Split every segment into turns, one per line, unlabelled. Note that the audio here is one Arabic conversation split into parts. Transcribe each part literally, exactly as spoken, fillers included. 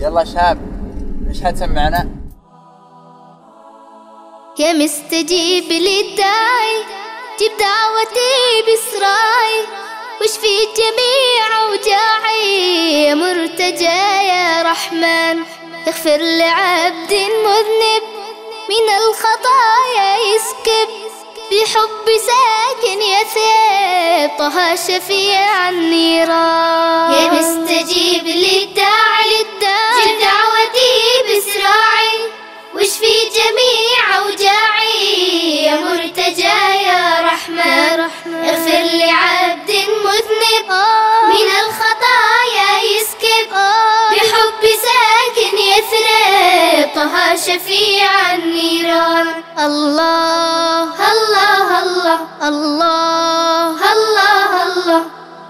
يلا شاب، ايش حتسمعنا؟
يا مستجيب للداعي جيب دعوتي بإسراعي، واشفي جميع أوجاعي يا مرتجى يا رحمن. اغفر لعبد مذنب من الخطايا يسكب، بحب ساكن يثيب طه شفيع النيران. يا مستجيب للداعي جيب دعوتي بإسراعي، واشفي جميع أوجاعي يا مرتجى يا رحمن. اغفر لعبد مذنب من الخطايا يسكب، بحب ساكن يثرب طه شفيع النيران. الله الله الله الله الله الله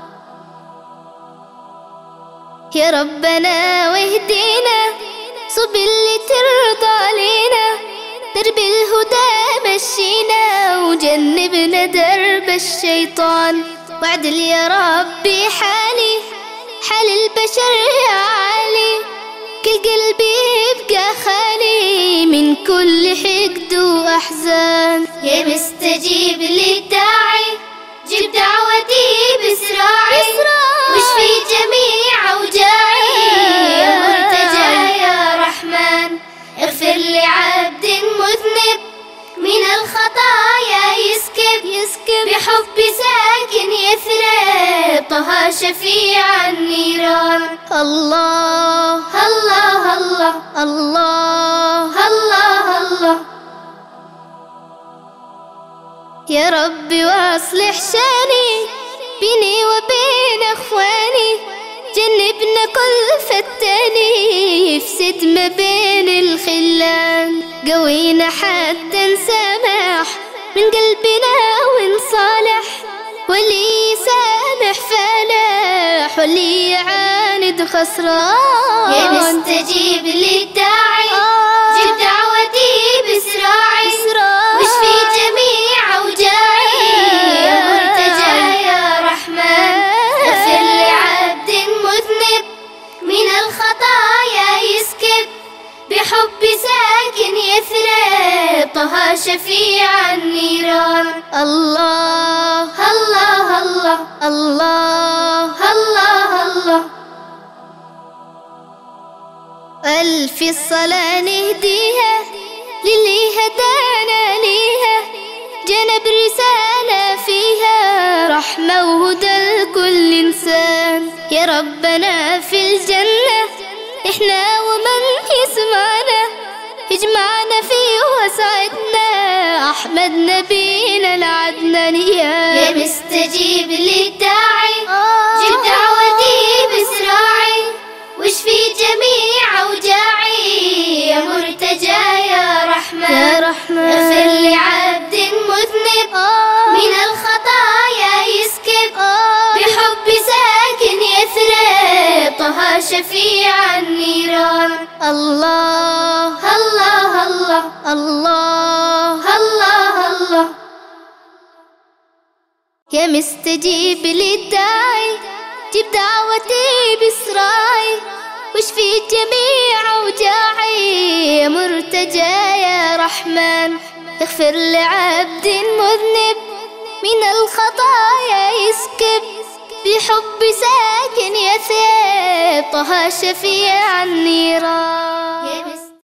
يا ربنا واهدينا صب اللي ترضى علينا، درب الهدى مشينا وجنبنا درب الشيطان. واعدل يا ربي حالي حال البشر يا عالي، كل قلبي يبقى خالي من كل حقد وأحزان. يا مستجيب للداعي جيب دعوتي بإسراعي، واشفي جميع أوجاعي يا مرتجى يا رحمن. اغفر لعبد مذنب من الخطايا يسكب، يسكب بحب ساكن يثرب طه شفيع النيران. الله الله الله الله الله الله يا ربي واصلح شاني بيني وبين اخواني، جنبنا كل فتاني يفسد ما بين الخلان. قوينا حتى نسامح من قلبنا ونصالح، واللي يسامح فلاح واللي يعاند خسران. يا مستجيب للداعي جيب دعوتي بإسراعي، واشفي جميع أوجاعي يا مرتجى يا رحمن. اغفر لعبد مذنب من الخطايا يسكب، بحب ساكن يثرب طه شفيع النيران. الله الله الله الله الله الله ألف الصلاة نهديها للي هدانا ليها، جنب رسالة فيها رحمة وهدى لكل إنسان. يا ربنا في الجنة إحنا ومن يسمعنا، اجمعنا فيه وسعدنا أحمد نبينا العدناني. يا مستجيب للداعي جيب دعوتي بإسراعي، واشفي جميع أوجاعي يا مرتجى يا رحمن. اغفر لعبد مذنب من الخطايا يسكب، بحب ساكن يثرب طه شفيع النيران. الله الله الله الله الله الله يا مستجيب للداعي جيب دعوتي بإسراعي، واشفي جميع أوجاعي يا مرتجى يا رحمن. اغفر لعبد مذنب من الخطايا يسكب، بحب ساكن يثيب طه شفيع النيران.